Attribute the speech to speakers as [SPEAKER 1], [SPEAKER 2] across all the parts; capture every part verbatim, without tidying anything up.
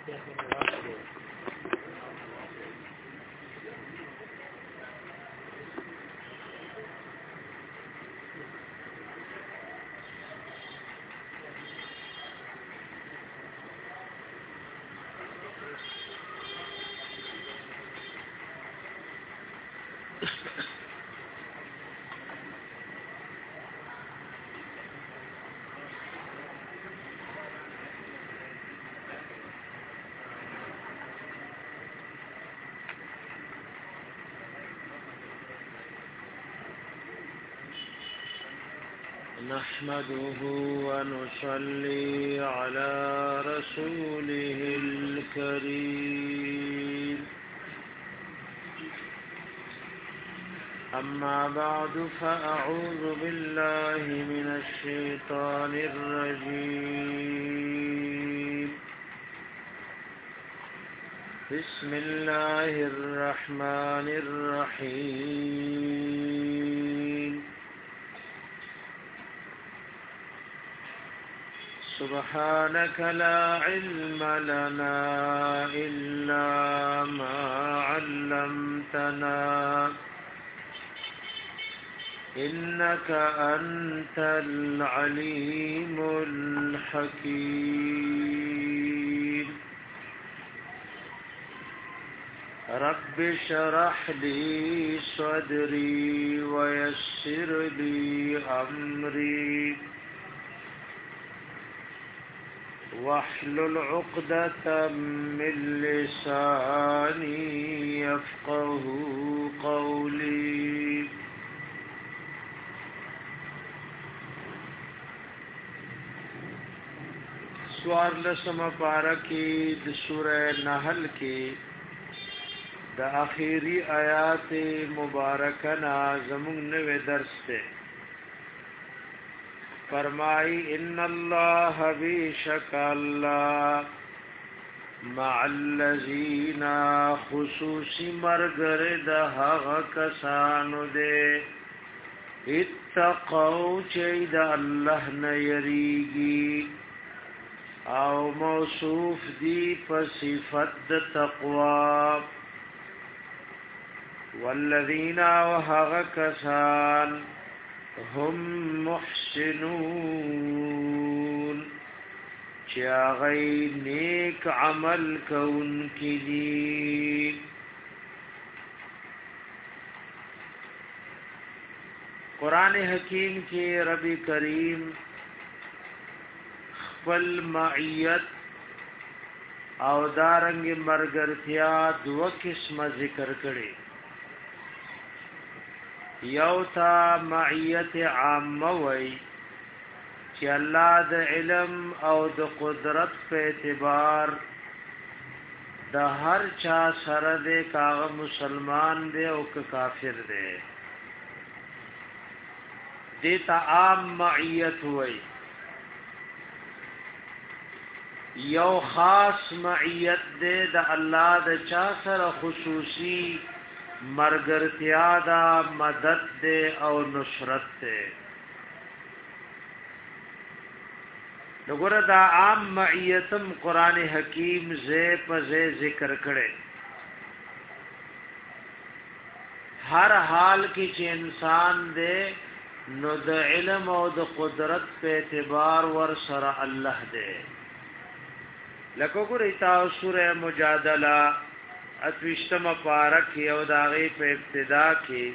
[SPEAKER 1] نحمده ونصلي على رسوله الكريم أما بعد فأعوذ بالله من الشيطان الرجيم بسم الله الرحمن الرحيم سبحانك لا علم لنا إلا ما علمتنا إنك أنت العليم الحكيم رب اشرح لي صدري ويسر لي أمري واحلل عقدة من لساني يفقه قولي سوار لسم پارکی د سورہ نحل کی د آخری آیات مبارکنا زمون نوے درس تے فرمائی ان اللہ بیشک اللہ مع الذین خصوصی مرگر دا حق کسانو دے اتقو چید اللہ نیریگی او موصوف دی پصفت تقوی والذین وحق کسان هم محسنون چاغی نیک عمل کون کی دی قرآن حکیم کی رب کریم خپل معیت او دارنگ مرگرتیا دو قسم ذکر کړي یو تا معیت عامه وی چې الله د علم او د قدرت په اعتبار د هر چا سره د کاغه مسلمان دی او که کافر دی دیتا عام معیت وی یو خاص معیت دے د الله د چا سره خصوصی مرګرتیا دا مدد دے او نصرت دے نګوره دا عام معیتم قران حکیم زې په زې ذکر کړي هر حال کې چې انسان دے نو د علم او د قدرت په اعتبار ور سره الله دے لکه ګورې تاسو سورہ مجادله اتوشتم پارک یو داغه په ابتدا کې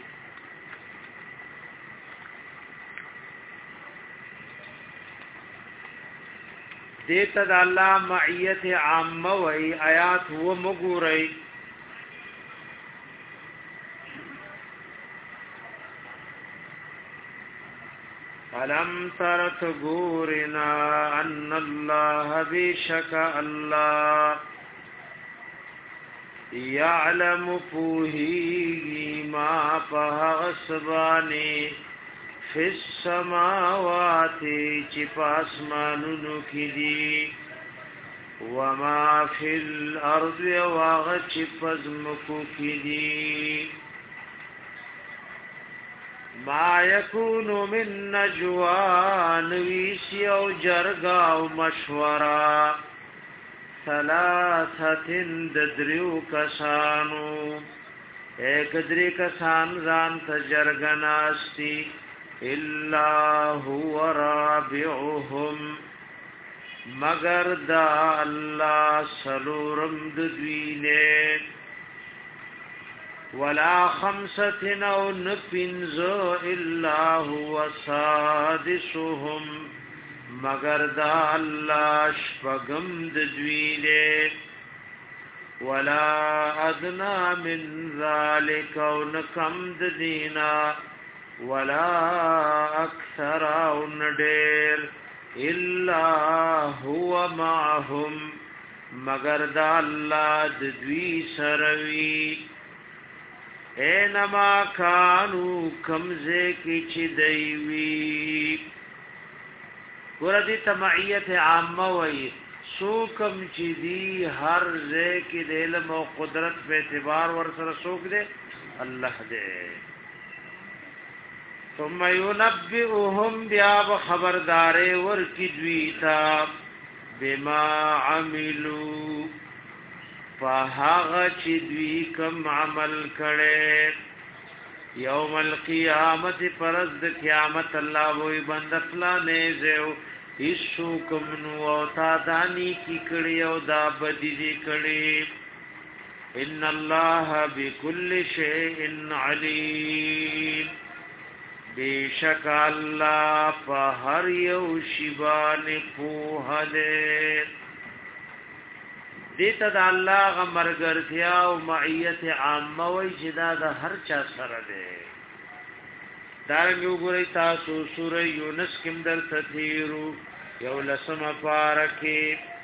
[SPEAKER 1] دیتا دا اللہ معیت عامه وی آیات و مگوری علم ترت گورنا ان اللہ بیشک اللہ یعلم پوہی ما پہغسبانی فی السماوات چپاسمانونو کی دی وما فی الارض واغ چپزمکو کی دی ما یکون من نجوان ویسی او جرگا او مشورا ثلاثتن ددریو کسانو ایک دری کسان ځان تجرگناستی الا هو رابعهم مگر دا اللہ سلورم ددوینے ولا خمسة او نپنزو الا هو سادسهم مگر دا اللہ شپگم ددوینے ولا ادنا من ذلك او نکم ددینا ولا اکثر او ندیر الا هو معهم مگر دا اللہ ددوی سروی اینما کانو کمزے کی چی دیوی گردی تمعیت عامہ وی سوکم چی دی ہر زے کی دے علم و قدرت پہ اعتبار ورسر سوک دے اللہ دے ثم ينبئهم بیاب خبردارے ورکی دویتا بما عملو فهاغ چی دوی کم عمل کڑے یوم القیامت پرزد قیامت اللہ وی بندفلا نیزیو ایسو کم نو او تا دانی کی کڑی او دا بدی دی کڑی ان اللہ بكل شیء علیم بیشک اللہ فہر یو شیبان پوہ دے دیتا دا اللہ غمرگرتیا و معیت عامہ وی جدا دا ہر چا سر دے دارنگو گرئی تاسو سور یونس کم در تثیرو یو لسم پارکی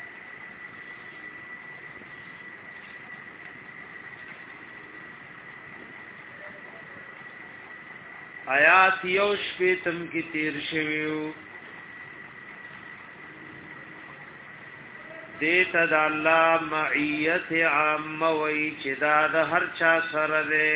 [SPEAKER 1] آیات یوش پیتم کی تیر شویو دیتا دا اللہ معیت عام وی چدا دا ہر چا سر دے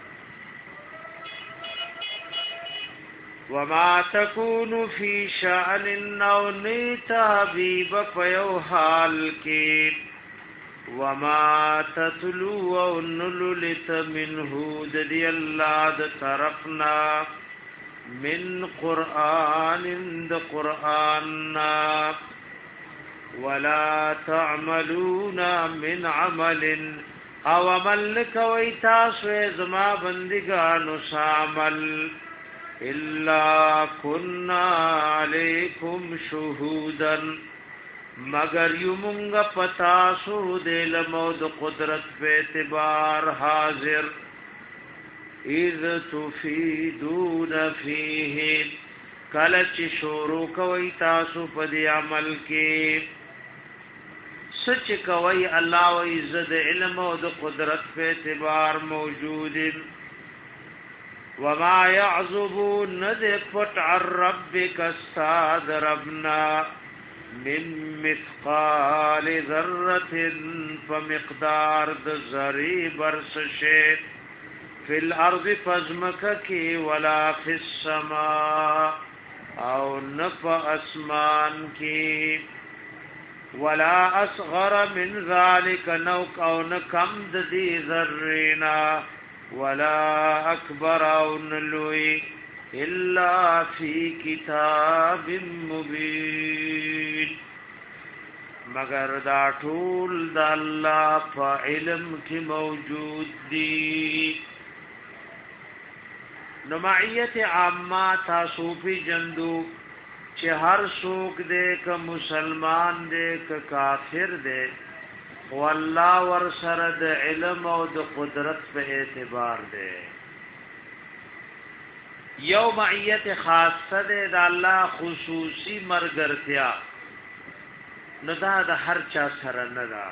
[SPEAKER 1] وما تکون فی شأن او نیتا حبیب پیو حال کی وما تتلو او نللت منہو دی اللہ دا طرفنا من قرآن دا قرآننا ولا تعملون من عمل او عمل کوي تاسو زما بندگانو شامل الا كنا عليكم شهودا مگر یمنگ پتاسو دل مود قدرت په اعتبار حاضر اذ تفیدون فیه کلچ شورو کوي تاسو په دې عمل کې سچ کوي الله او عزت علم او د قدرت په اعتبار موجود وما يعذبون ند فت عن ربك استاد ربنا من مثقال ذره فمقدار د ذری برسشه فی الارض فزمککی ولا فی السماء او نف اسمان کی ولا اصغر من ذلك نوک او نکم دی ذرینا ولا اکبر او نلوی الا فی کتاب مبین مگر دا ټول د الله په علم کې موجود دي نو معیت عامه تاسو په جندو چې هر څوک دې ک مسلمان دې ک کافر دې والله ور سره د علم او د قدرت په اعتبار دې یو معیت خاصه دې د الله خصوصي مرګرتیا نو دا د هر چا سره نه دا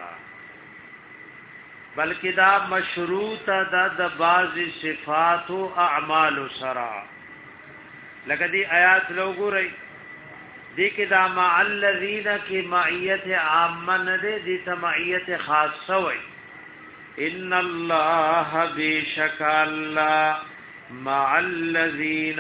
[SPEAKER 1] بلکې دا مشروط ده د بعضی صفات او اعمال سره لکه دی آیات لوګورئ دې کې دا مع الذین کی معیت عامه نه دي د معیت خاصه وي ان الله بشک الله مع الذین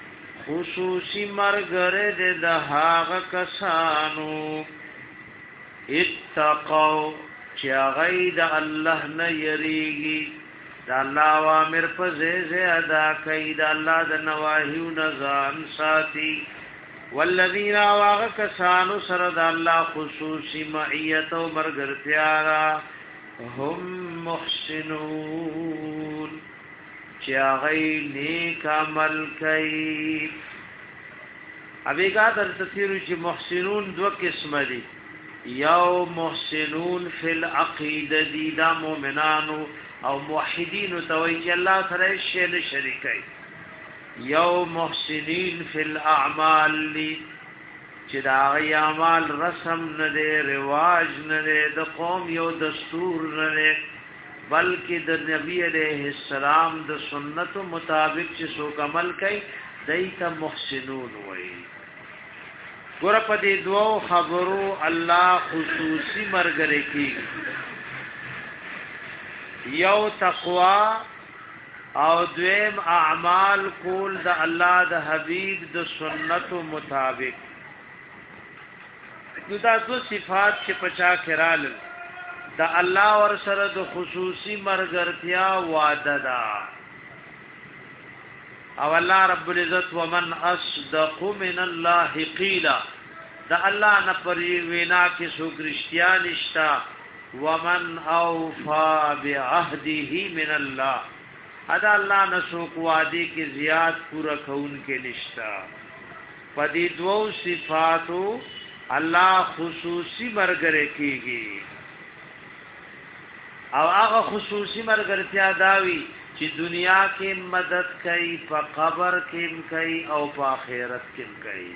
[SPEAKER 1] خصوصی مرګره د هغه کسانو اتقوا چې غید الله نه یریږي د الله اوامر په ځای ادا کوي د الله د نواهیو نه ځان ساتي والذین واغ کسانو سره د الله خصوصي معیت او مرګرتیا هم محسنون چې هغه نیک عمل کوي. ابيګه در تفسیر چې محسنون دو قسم دي، یو محسنون فی العقیده دي دا مؤمنانو او موحدین توي چې الله سره شی نه شریکي، یو محسنین فی الاعمال چې دا غي اعمال رسم نه دي، رواج نه دي، د قوم یو دستور نه دي، بلکې د نبی علیہ السلام د سنت مطابق چې څوک عمل کوي دایته محسنون وایي. ګور په دې دوه خبرو الله خصوصي مرګره کی، یو تقوا او دویم اعمال کول د الله د حبیب د سنت مطابق. دا دو صفات چې پچا کرال د الله ور سره د خصوصي مرګرتیا وعده ده. او الله رب العزت ومن اصدق من الله قیلا، د الله نه پری وینا کې سو کرشتیا نشتا. ومن اوفا بعهده من الله، ادا الله نسوک وعده کې زیات پورا کون کې نشتا. پدې دوو صفاتو الله خصوصي مرګره کیږي. او هغه خصوصي مرګرتیا داوی چې دنیا کې مدد کوي، په قبر کې کوي او په آخرت کې کوي.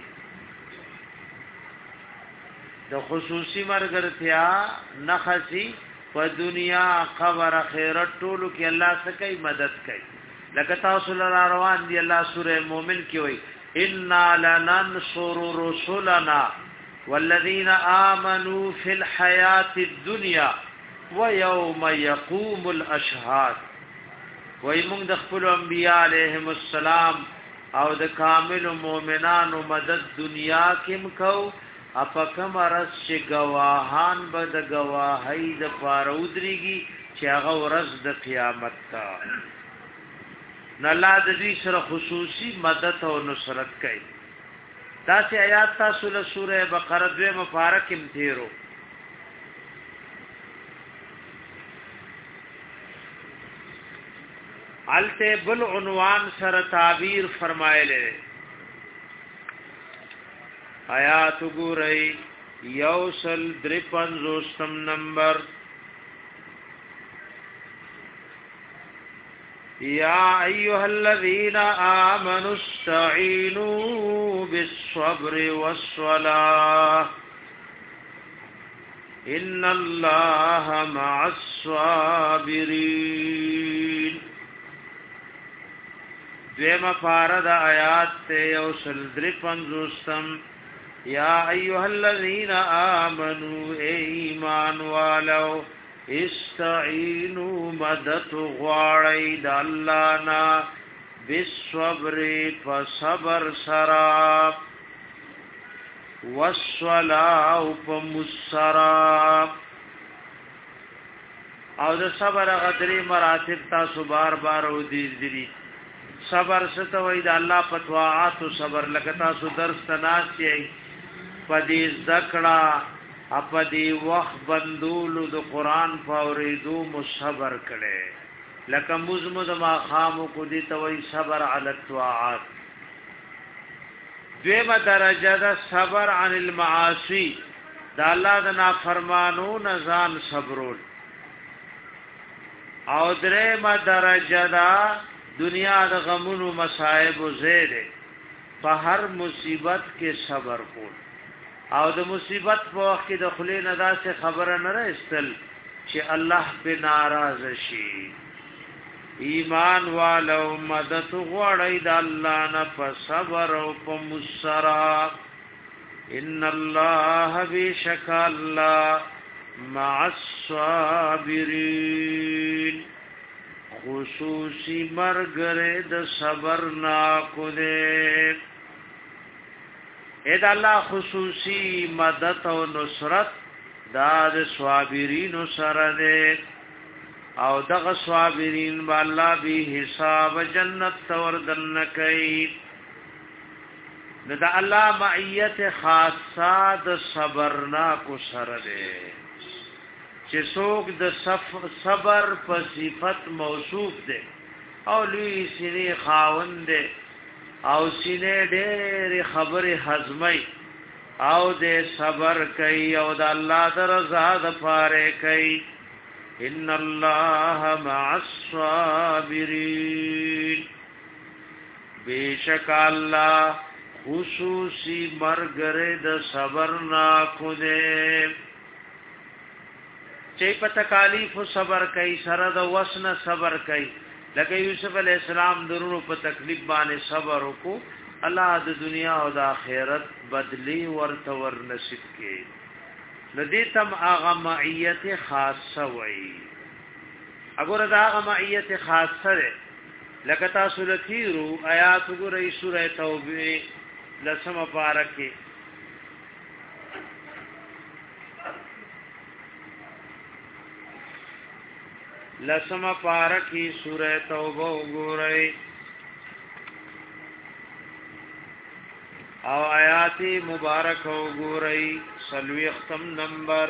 [SPEAKER 1] د خصوصي مرګرتیا نخسي په دنیا قبر آخرت ټولو کې الله سکه مدد کوي. لکه تاسو لپاره روان دي الله سوره مومن کې وایي انا لننصر رسلنا والذین آمنوا فی الحیات الدنیا ویوم یقوم الاشهاد. وای موږ د خپل انبیاء علیهم السلام او د کامل مؤمنانو مدد دنیا کې مکو، اپکم رس چې گواهان به د گواهی د پارودريږي چې هغه ورځ د قیامت تا نه الله د دې سره خصوصي مدد او نصرت کوي. دا چې آیات تاسو له سوره بقره دوه مبارک امتیرو علته بل عنوان سره تعبیر فرمایله. آیات ګورئ یوسل درپنځوستم نمبر یا ایها الذین آمنوا استعینوا بالصبر والصلاة ان الله مع الصابرین. دویمه پارا دا آیات تے یوسل درپنځوستم یا ایها الذین آمنوا ای ایمان والو استعینوا مدد غواړئ د الله نه بالصبر فصبر سرا والصلاة فمسرا. او د صبر غدری مراتب تاسو بار بار او دي دي صبر ستوي د الله په طاعات او صبر لکه تاسو درس تناسي پدې ذکرہ اپدی وخت بندولو د قران فوریدو مصبر کړي لکه مزمد ما خامو کو دي توي صبر علی الطاعات. دیمه درجه ده صبر عن المعاصی، دا الله د نافرمانو نزان صبرول. او درېمه درجه ده دنیا د غمونو مصائب او زیره په هر مصیبت کې صبر کول. او د مصیبت په وخت کې د خلې نه داسې خبره نه راستل چې الله په ناراض شي. ایمان والو مدد غواړي د الله نه په صبر او په مسرا. ان الله بشک الله مع الصابرین، خصوصی مرګره د صبر نا کو دے. اې د الله خصوصي مدد او نصرت دا د صابرین سره ده او دغه صابرین با الله به حساب جنت توردن کوي دا الله معیت خاصه د صبرنا کو سره ده چې څوک د صبر په صفت موصوف ده او لوی سینې خاوند ده او سینې ډېر خبره هضمي او د صبر کوي او د الله د رضا د پاره کوي ان الله مع الصابرین بیشک الله خصوصی مرګره د صبر نا کو دے چې په تکالیف صبر کوي سره د وسنه صبر کوي لکه یوسف علی السلام درونو په تکلیف باندې صبر وکړو الله د دنیا او د آخرت بدلی ورته ور نصیب کړي ندیتم اغه معیت خاصه وای اگر دا اغه معیت خاصه ده لکه تاسو لکیرو آیات وګورئ سوره توبه لسمه پارکه لسمه پارکی سوره توبه وګورئ او آیات مبارک وګورئ سلوی ختم نمبر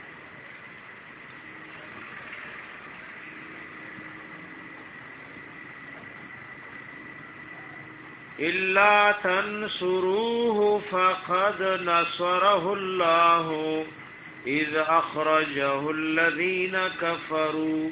[SPEAKER 1] إلا تنصروه فقد نصره الله إذ أخرجه الذين كفروا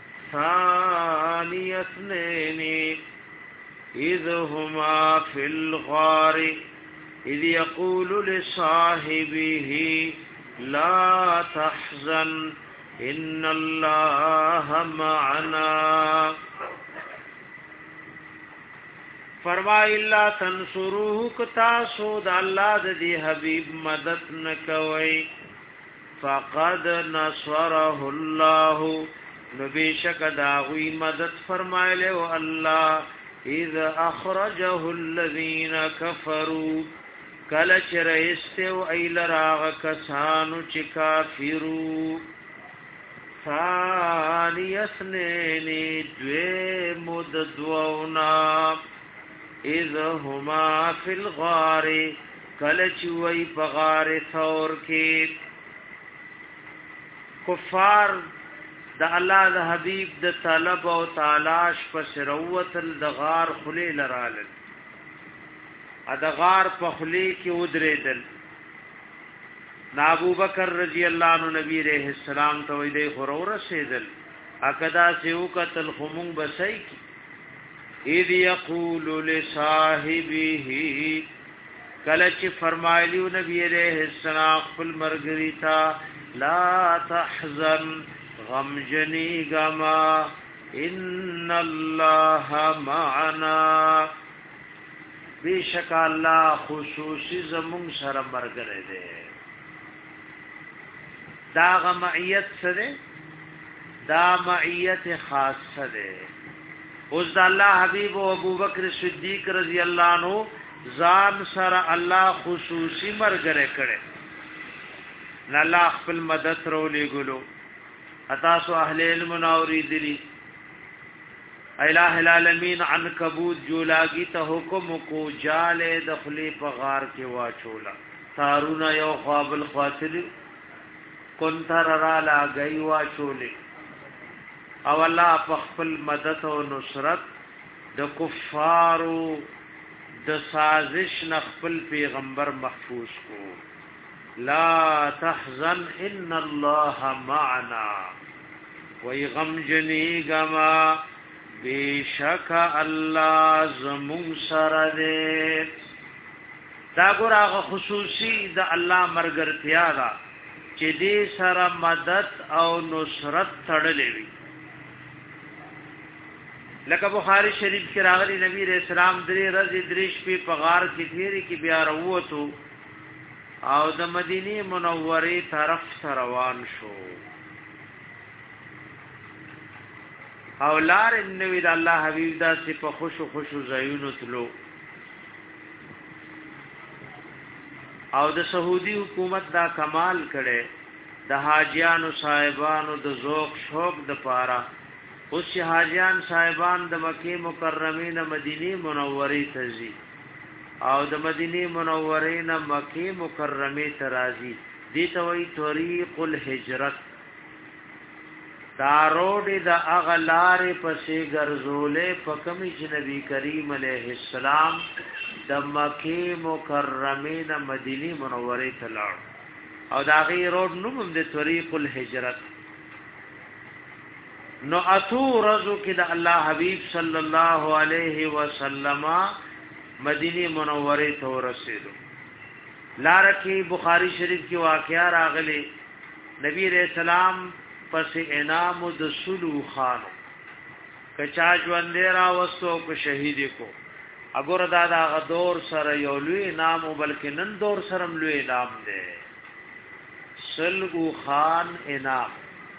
[SPEAKER 1] ثاني اثنين إذ هما في الغار إذ يقول لصاحبه لا تحزن إن الله معنا فرمای الله تنصروه کتا سود الله د دی حبیب مدد نکوي فقد نصره الله نبیشک داوی مدد فرمایله او الله اذ اخرجه الذين كفروا کله چرېستو ایل راغ کسانو چې کافرو ثانی اسنینی دوی مددونا اذ هما فی الغار کلچوی پغار ثور کی کفار د الله د حبیب د طلب او تلاش پس روت د غار خلی لرال ا د غار په خلی کې ودریدل نا ابو بکر رضی الله عنه نبی رحم السلام ته وی دی غرور رسیدل اکدا سیو قتل خمون بسای کی اذ یقول لصاحبه کلچ فرمایلیو نبی علیہ السلام خپل مرګری تا لا تحزن غم جنی غما ان الله معنا بیشک الله خصوصی زمون سره مرګره ده دا غمعیت سره دا معیت خاصه ده اوس د الله حبیب او ابو بکر صدیق رضی الله عنه ځان سره الله خصوصي مرګره کړي نه الله خپل مدد رولې ګلو اتاسو اهل علم ناوري دي الہ العالمین عنکبوت جولاگی ته حکم کو جاله دخلی په غار کې واچولا تارون یو قابل خاطر کنتر را لا گئی واچولې او الله په خپل مدد او نصرت د کفارو د سازش نخپل پیغمبر محفوظ کو لا تحزن ان الله معنا وی غم جنی غما بیشک الله زمون سره دې دا ګورغه خصوصي د الله مرګرتیا دا چې دې سره مدد او نصرت تړلې وي لکه بخاری شریف کې راغلي نبی رسول الله درې ورځې درې شپې په غار کې تیری کې بیا وروته او د مدینه منوره طرف روان شو او لار نوی د الله حبیب دا سی په خوشو خوشو زایونو تلو او د سعودي حکومت دا کمال کړي د حاجیانو صاحبانو د ذوق شوق د پاره اوس چې حاجیان صاحبان د مکه مکرمه نه مدینه منوره ته ځي او د مدینه منوره نه مکه مکرمه ته راځي دي ته وی طریق الهجرت دا روډ د اغلار پسې ګرځولې په کومي چې نبی کریم علیه السلام د مکه مکرمه نه مدینه منوره ته لاړ او دا غي روډ نوم د طریق الهجرت نو اتو رزو کې د الله حبیب صلی الله علیه وسلم مدینه منوره ته ورسېدو لار کې بخاری شریف کې واقعا راغلي نبی رسول الله پس انعام د سلو خانو کچا ژوند را وستو کو شهید کو اګور دادا غدور سره یو لوی نام بلکې نن دور سره لوی نام دی سلو خان انعام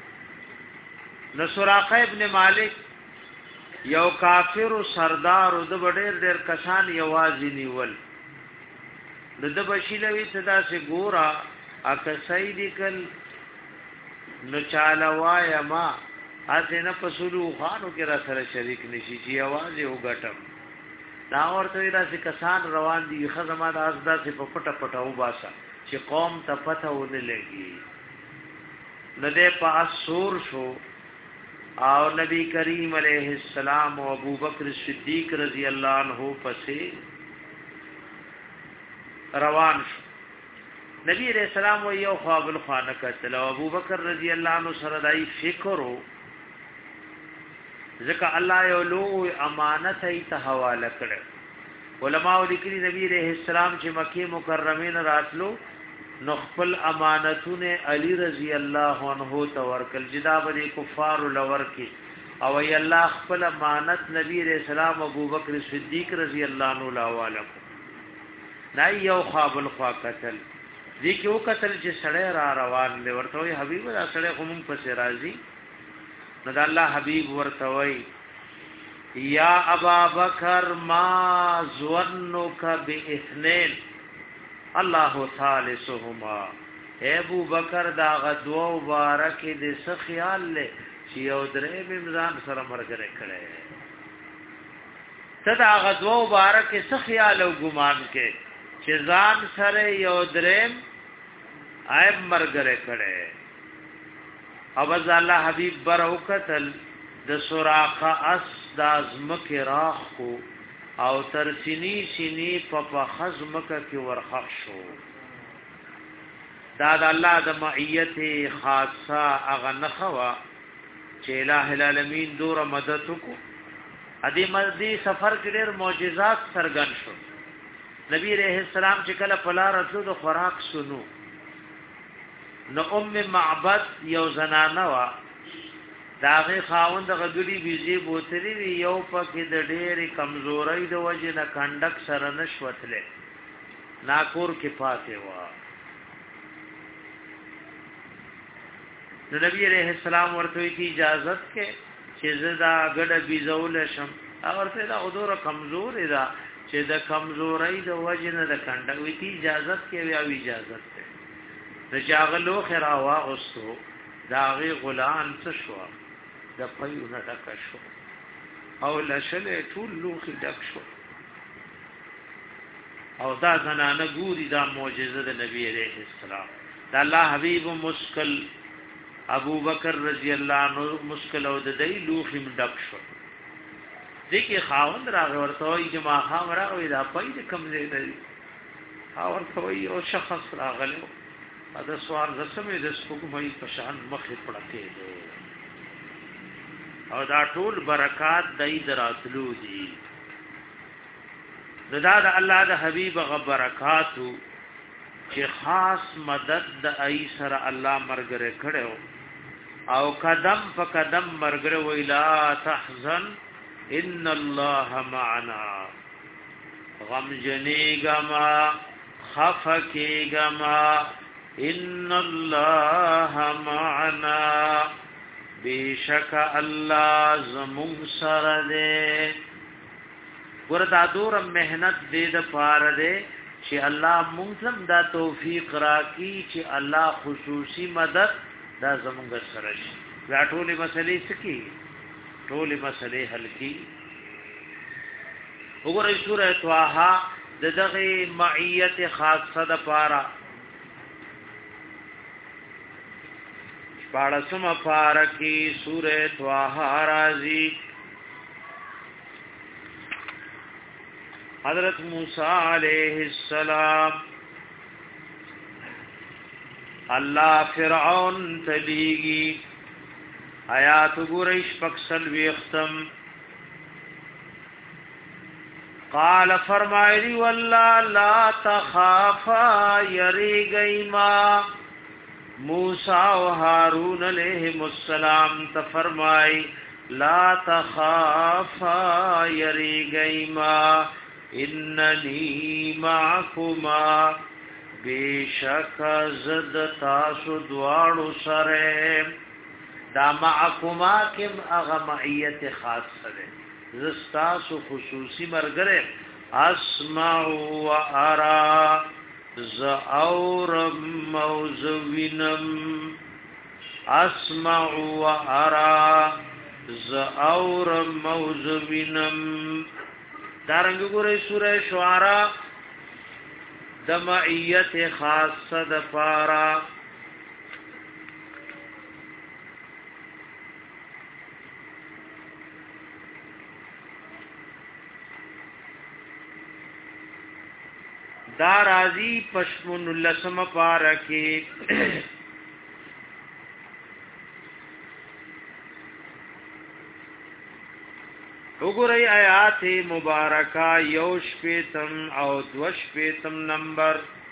[SPEAKER 1] نو سراقه ابن مالک یو کافر سردار د ډېر ډېر کسان یوازې نیول د بشیلوی صدا سے ګورا اک سیدی کل نو چالوای ما اته نه پسلو خانو کې را سره شریک نشي چې आवाज یو غټم دا ورته راځي کسان روان دي خزمه د ازدا سے په پټه پټه وباسا چې قوم ته پته ونه لګي نه دې په اسور شو او نبی کریم علیہ السلام او ابو بکر صدیق رضی اللہ عنہ پسې روان شو نبی علیہ السلام و یو خواب الخانه کتل او ابو بکر رضی اللہ عنہ سره دای فکرو ځکه الله یو لوی امانت ته حواله کړ علماء لیکلي نبی علیہ السلام چې مکه مکرمه نه راتلو نو خپل امانتونه علی رضی الله عنه ته ورکل جدا بری کفار لور کی او ای الله خپل امانت نبی علیہ السلام ابو بکر صدیق رضی الله عنه لاواله نه یو خواب الخوا قتل دي کې او قتل چې سړی را روان دی ورته وي حبيب دا سړی کوم پسې راځي نو د الله حبيب ورته وي یا ابا بکر ما ظنک باثنين الله ثالثهما اے ابو بکر دا غدو مبارک دې څه خیال لې چې یو درې بمزان سره مرګره کړي تدا غدو مبارک څه خیال او ګمان کې چې ځان سره یو دریم ایب مرګره کړي او بز الله حبیب بر او قتل د سراقه اس د ازمک راخ کو او تر سینی سینی په فخذ مکه کې ورخښ شو دا د الله د معیت خاصه اغه نخوا چې الٰه العالمین دور مدد کو ادي مدي سفر کې ډېر معجزات سرګن شو نبی رحم السلام چې کله پلا رسول د خوراک سنو نو ام معبد یو زنانه وا داغه خاوند غګړي بيزي بوتري وی یو پکې د ډېرې کمزورۍ د وجه نه کندک سره نشوتله ناکور کې پاتې وا نو نبی رحم السلام ورته کی اجازه کې چې زدا غډه بيزول شم اورته دا حضور کمزور دا چې د کمزورۍ د وجه نه د کندک وی کی اجازه کې وی او اجازه ته د جاغلو خرا واغستو داغي غلام څه شو د پيونه ډک شو او لشله ټول لوخي ډک شو او دا زنانه ګوري دا معجزه د نبی عليه السلام دا الله حبيب مسکل ابو بکر رضی الله عنه مسکل او د دی لوخي ډک شو دغه خاوند راغ ورته چې ما خام راغی دا پي د کم ځای دی او ورته یو شخص راغلو دا سوار رسمه د سپوږمۍ په شان مخې پړکې دي او دا ټول برکات دای دراتلو دي دا د الله د حبیب غ برکاتو چې خاص مدد د ای سره الله مرګره کړو او قدم په قدم مرګره ویلا تحزن ان الله معنا غم جنې غما خفکه غما ان الله معنا بیشک الله زمون سره دې ورته دور مهنت دې د پاره دې چې الله مونږ هم دا توفیق راکړي چې الله خصوصي مدد دا زمونږ سره شي دا ټولې مسلې سکی ټولې مسلې حل کی وګورئ سورۃ طه د دغه معیت خاصه د پارا پاړسم پارا کی سورۃ طه راضی حضرت موسی علیہ السلام اللہ فرعون تلیگی آیات گرش پکسل ویختم قال فرمائلی واللہ لا تخافا یری گئی ما موسیٰ و ہارون علیہ السلام تفرمائی لا تخافا یری گئی ما اننی معکما بیشک زد تاسو دوارو سرم دا معکما کم اغمعیت خاص سرم زستاسو خصوصی مرگرم اسمع و ارا ز اورم موزوینم اسمع و ارا ز اورم موزوینم دارنګ ګورې سورې شعراء د معیت خاصه د پارا دا راضی پشمن لسم پارا کې وګورئ آیات مبارکه یوش پیتم او دوش پیتم نمبر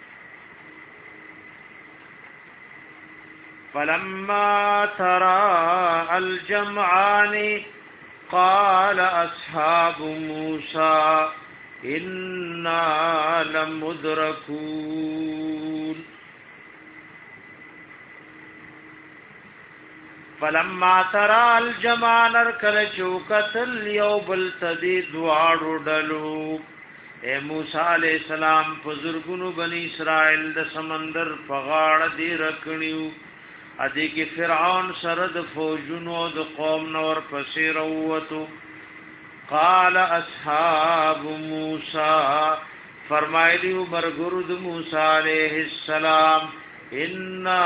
[SPEAKER 1] فلما ترى الجمعان قال اصحاب موسى انا لمدركون فلما ترى الجمعان ارکل چوکتل یوبل تدی دوارو ڈلو اے موسیٰ علیہ السلام پزرگنو بنی اسرائیل د سمندر پغاڑ دی رکنیو ادی کی فرعون سرد فوجنو د قوم نور پسیر اوتو قال اصحاب موسیٰ فرمائلیو مرگرد موسیٰ علیہ السلام انا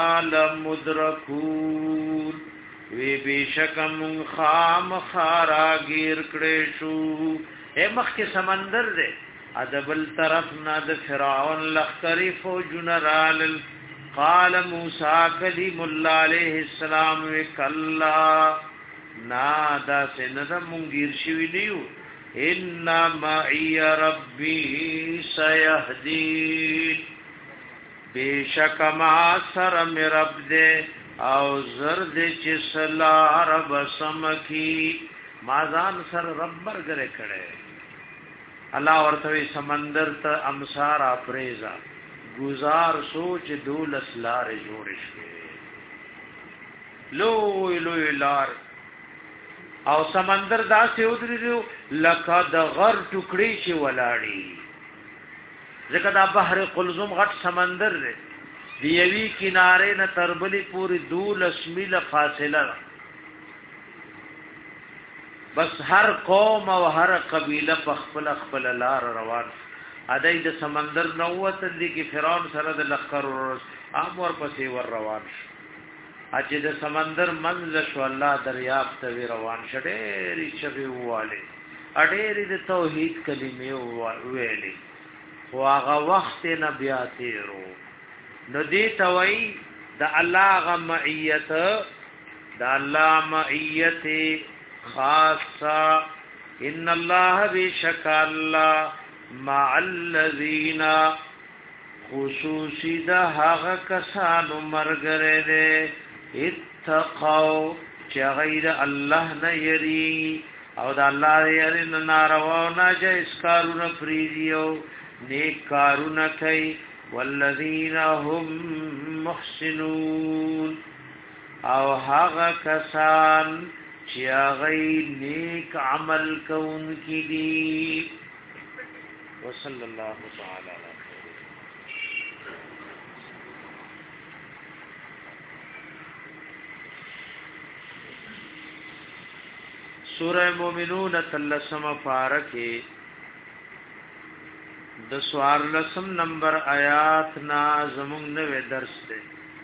[SPEAKER 1] لمدرکون وی بیشکم خام خارا گیر کڑیشو اے مخ کے سمندر دے ادبل طرف نا د فرعون لخکری فوجن رالل قال موسیٰ کلیم اللہ علیہ السلام وکلا نادا سندا منگیر شوی نیو انما ای ربی سیہدین بیشک ما سر می رب دے او زرد چی سلا رب سمکی مازان سر رب برگرے کڑے اللہ ورطوی سمندر تا امسار اپریزا گزار سوچ دولس لار جوڑش کے لوی لوی لار او سمندر دا سے ادری دیو لکا دا غر ٹکڑی چی ولاڑی ځکه دا بحر قلزم غټ سمندر دی دی یوی کنارے نه تربلی پوری دولس میل فاصله بس هر قوم او هر قبیله په خپل خپل لار روان ادای د سمندر نو وته دي کې فرعون سره د لخر امر پسې ور روان اچ د سمندر منځ شو الله دریاب ته روان شډېری شوی واله اډېری د توحید کلمې ویلې واغه وخت نه بیا تیرو نو دې توي د الله غ معیت د الله معیت خاصه ان الله بشک الله مع الذین خصوصی د هغه کسانو مرګره دې اتقوا چې غیر الله نه یری او د الله یری نه ناروا نه جایز کارونه پریدیو نیک کارونه کوي والذین هم محسنون او هغه کسان چې هغه نیک عمل کوونکي دي وصلی الله تعالی علیه سورہ مومنون تلسم پارکه د سوار لسم نمبر آیات نا زمون نوے درس دے.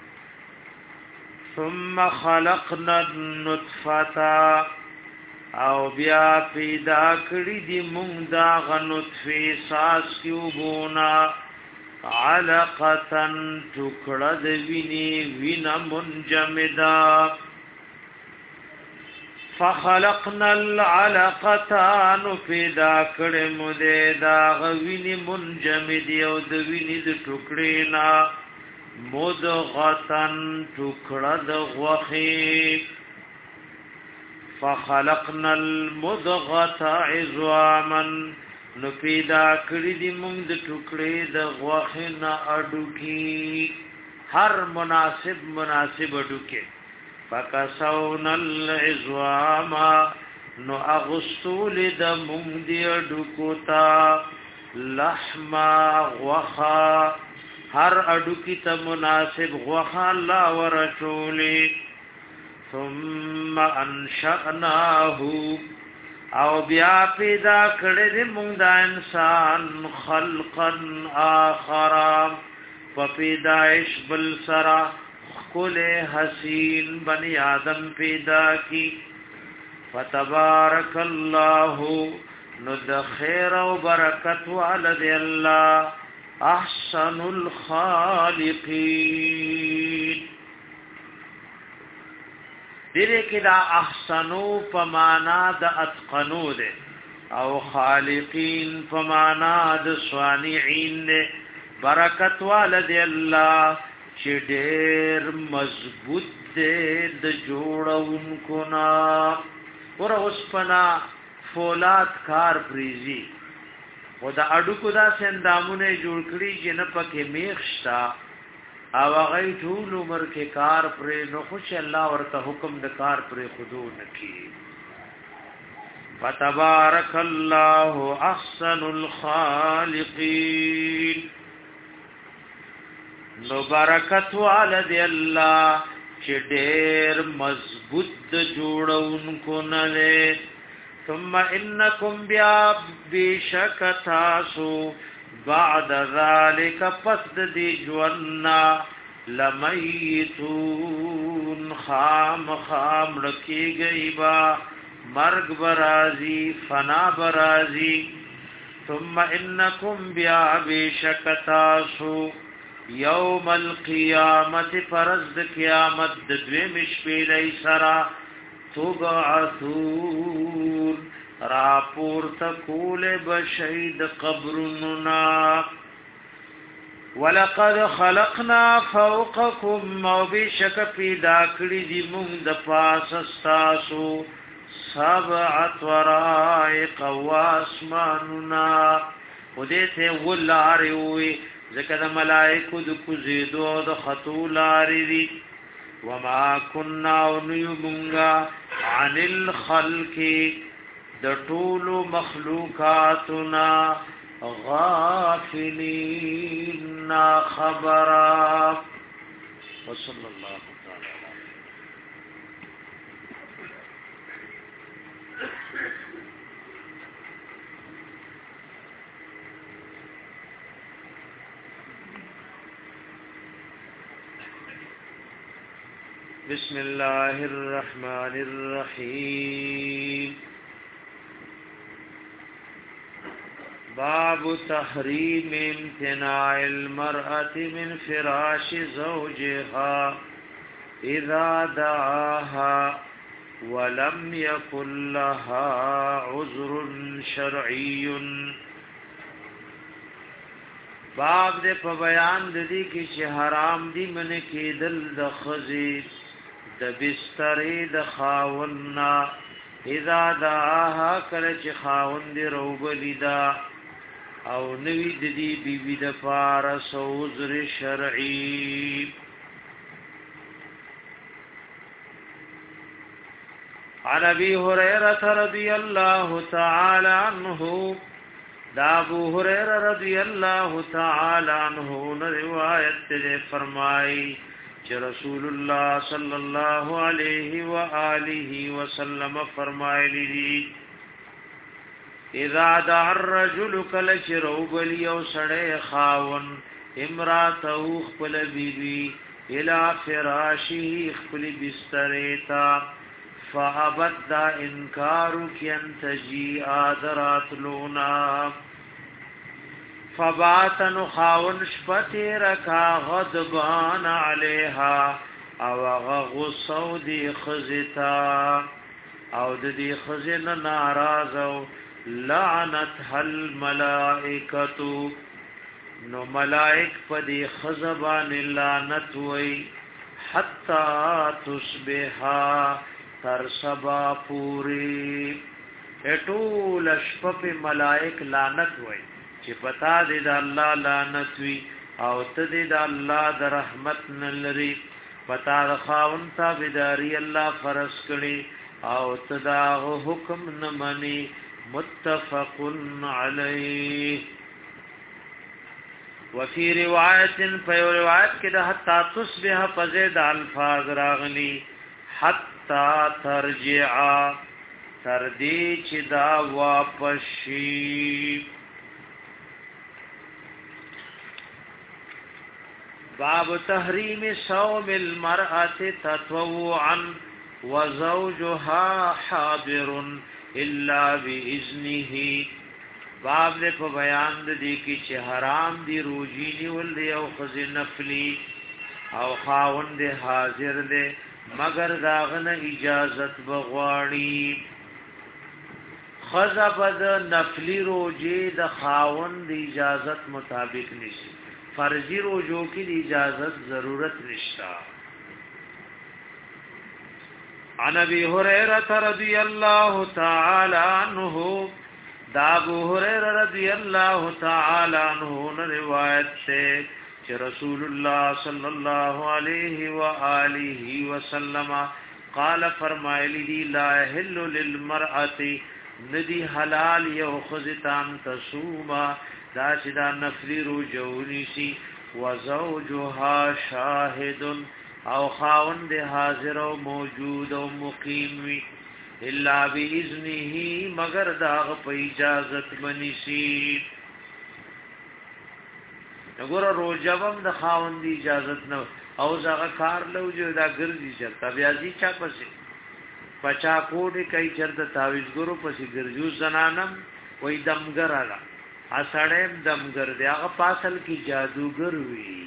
[SPEAKER 1] ثم خلقنا النطفه او بیا پیدا کړی دی مونږ دا غنطفه ساس کیوبونا علقتن ټوکړه د ویني وینا منجمدا فخلقنا العلقه نو پیدا کړه مو دې دا غویني منجمد او د ویني د ټوکړې نا مدغتن ټوکړه د غوخي فخلقنا المدغه عظاما نو پیدا کړی دی موږ د ټوکړې د غوخه نه اډو کی هر مناسب مناسب اډو کې فکسونا العظام نو اغسول د موږ دی اډو کوتا لحما غوخه هر اډو کی ته مناسب غوخه الله ورسوله ثم انشأناه او بیا پیدا کړی دی موږ د انسان خلقا آخر په پیدائش بل سرا کل حسین بنی آدم پیدا کی فتبارک اللہ نو د خیر او برکت والد اللہ احسن الخالقین. دیره کې دا احسنو په معنا د اتقنو ده او خالقین په معنا د صانعین ده. برکت والد الله چې ډېر مضبوط ده د جوړونکو نا ور اوسپنا فولاد کار پریزي و دا اډو کو دا سندامونه جوړ کړی چې نه پکې میخشتا او هغه ټول عمر کې کار پرې نو خوش الله ورته حکم د کار پرې خودو نکي. فتبارك الله احسن الخالقين. نو برکت والد الله چې ډېر مضبوط جوړونکو نه له. ثم انکم بیا بشکتاسو بعد ذلك پس دی جوانا لمیتون خام خام رکی گئی با مرگ برازی فنا برازی. ثم انکم بیا بشکتاسو یوم القیامت فرزد قیامت دوی مشپیلی سرا تبعثون راپور تکول بشید قبرننا. ولقد خلقنا فوقكم او بشک پیدا کړی دی موږ د پاس استاسو سبع طرائق واسماننا و دې ته ولاري وي ځکه د ملائکو د کوزیدو د خطولاري دي. وما كنا نيمغا عن الخلق د ټولو مخلوقاتنا غافلین خبرا. وصلی الله تعالی بسم الله الرحمن الرحیم. باب تحریم امتناع المرأة من فراش زوجها اذا دعاها ولم يكن لها عذر شرعي. باب دې په بیان د دې کې چې حرام دي من کېدل د خزي د بسترې د خاونا اذا دعاها کله چې خاوند دې روبلیدا او نوی د دې بیبي د فارس عذر شرعي. عن ابي هريره رضي الله تعالى عنه دا ابو هريره رضی اللہ تعالی عنہ نے روایت سے فرمائی چې رسول الله صلی الله علیه و آله وسلم فرمایلی دي اذا دع الرجل کل شروب لیو سړی خاون امراته خپل بیبي الى فراشه خپل بستریتا فابد دا انکارو کی انتجی آدرات لونا فباتن خاون شپتی رکا غضبان علیها او غغصو دی خزتا او دی خزن نارازو لعنتها الملائکتو نو ملائک پا دی خزبان لعنت وی حتی تصبحا تر سبا پوری اټول شپپ ملائک لعنت وای چې پتا دې د الله لعنت وی او ته دې د الله د رحمت نلري پتا د خاون تابعداري الله فرض کړي او تدا حکم نه مني متفق علیه وفي روایت په روایت کې د حتا تصبح فزید الفاظ راغلي حتا تا ترجعا تردی چی دا واپشی باب تحریم صوم المرأة تطوعا وزوجها حاضر الا بإذنه باب دے په بیان دی کی چې حرام دی روزی نیول دی او خز نفلی او خاوند دی حاضر دی مگر داغنه اجازت بغواړي خزبد نفلی روجی د خاوند اجازت مطابق نشي فرضی روجو کی اجازت ضرورت نشتا عن ابي هريره رضي الله تعالى عنه دا ابو هريره رضی الله تعالی عنہ روایت سے کہ رسول اللہ صلی اللہ علیہ وآلہ وسلم قال فرمایلی دی لا یحل للمرأة ندی حلال یو خزتان تصوما دا چدا نفلی رجونی سی وزوجها شاهد او خاوند حاضر و موجود و مقیم وی الا باذنه مگر داغ په اجازت منیسی وګوره روجبم د خاوند اجازت نه او زغه کار لوجو دا ګرځي چې بیا دي چا پسې پچا کوډي کوي چرته تعویز ګورو پسې ګرځو زنانم وای دمګر را اسړم دمګر دی هغه پاسل کی جادوګر وی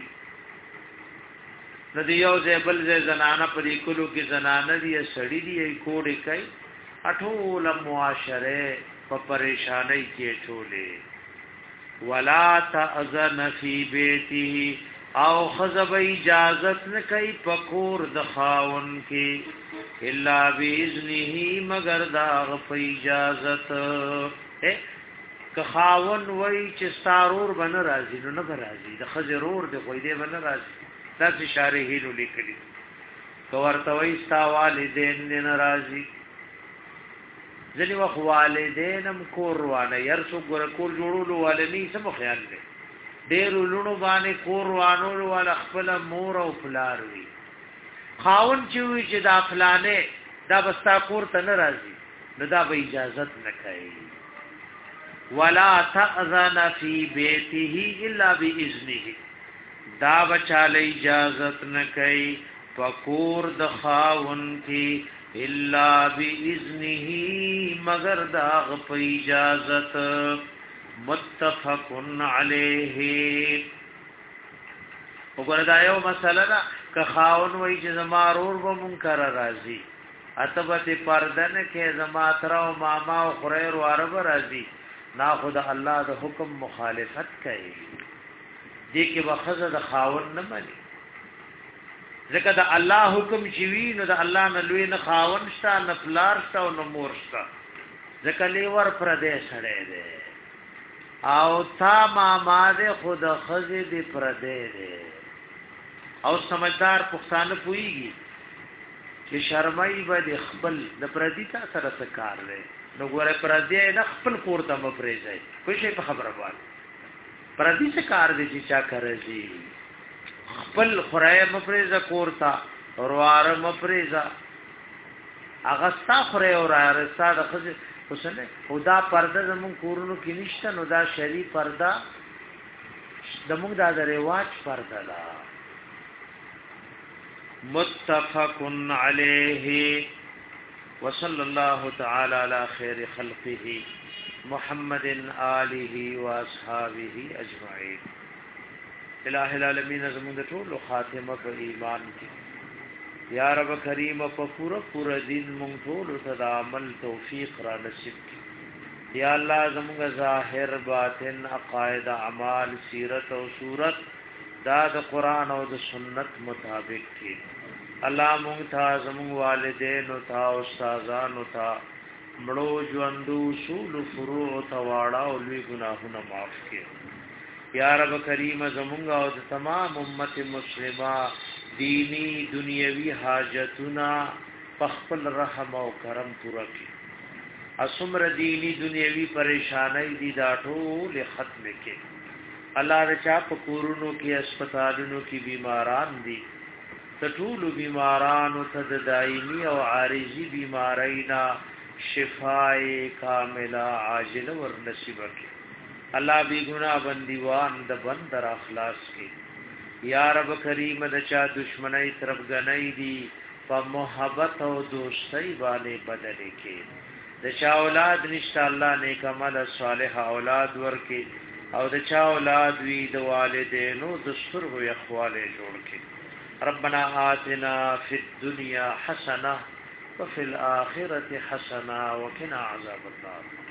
[SPEAKER 1] ندی یو زبل ز زنانه پرې کولو کې زنانه دی سړی دی کوډي کوي اټول معاشره په پریشانای کې ټوله ولا تاذن فی بیته او خذب اجازت نه کوي پکور د خاون کې الا باذنه مگر دا په اجازت که خاون وای چې سارور بن راضی نو نه راضی د خزرور د خوې دی بن راضی تاسو شارحې نو لیکلي تو ورته وای ستا والدین نه راضی ځنی وخت والدینم کور وانه يرسو ګور کور جوړولو والنی سم خیال دی ډېر لونو باندې کور وانو ول خپل مور او پلار وی خاون چې وی چې دا فلانه دا بستا کور ته ناراضي نو دا به اجازت نه کوي ولا تاذن فی بیته الا باذنه دا بچاله اجازت نه کوي پکور د خاون کی الا باذنه مگر داغ په اجازت متفق علیه وګوره دا یو مسله ده که خاون وای چې زمارور به منکر راضی اتبته پردن کې زما تر او ماما او خریر وارب راضی نا خدا الله د حکم مخالفت کوي دې کې وخزه د خاون نه مانی ځکه د الله حکم چوي نو د الله نه لوی نه خاون شته نه پلار شته او نه مور شته ځکه لیور پردې سره ده او تا ماما دې خود خزه دې پردې ده او سمجدار پښتانه پويږي چې شرمای به خپل د پردې تا سره سکار لري نو ګوره پردې نه خپل کور ته مفرېځي کوئی شي په خبره وایي پردې څه کار دي چې چا کوي خپل خړای مفرزه کورتا وروار مفرزه هغه ستا خړای او راستا د خزه حسنه خدا پرده زمون کورونو کې نشته نو دا شری پرده دموږ دا د رواج پرده لا متفق علیه وصلی الله تعالی علی خیر خلقه محمد آله واصحابه اجمعین. الہ العالمین زموږ ټول خاتمه په ایمان کې یا رب کریم په پورا پورا دین مونږ ټول ته د عمل توفیق را نصیب کړي. یا الله زموږ ظاهر باطن عقاید اعمال سیرت او صورت دا د قران او د سنت مطابق کړي. الله مونږ ته زموږ والدین او تا استادان او تا مړو ژوندو اصول فروع تواړه او لوی ګناهونه معاف کړي. یا رب کریم زمونږ او د تمام امت مسلمه دینی دنیوی حاجتنا پخپل رحم او کرم پورا کی. اسمر دینی دنیوی پریشانی دی دا ټول ختم کی. الله رچا په کورونو کې اسپیټالونو کې بیماران دي ټول بیمارانو ته د دایمي او عارضی بیمارینا شفای کامله عاجله ور نصیب کی. الله بی گناہ بندیوان د بندر اخلاص کی. یا رب کریم د چا دشمنی طرف غنی دی په محبت او دوستۍ باندې بدل کی. د چا اولاد نشته الله نیک عمل صالح اولاد ورکی او د چا اولاد وی د والدینو د سترګو اخواله جوړ کی. ربنا آتنا فی الدنیا حسنه وفي الاخره حسنه وقنا عذاب النار.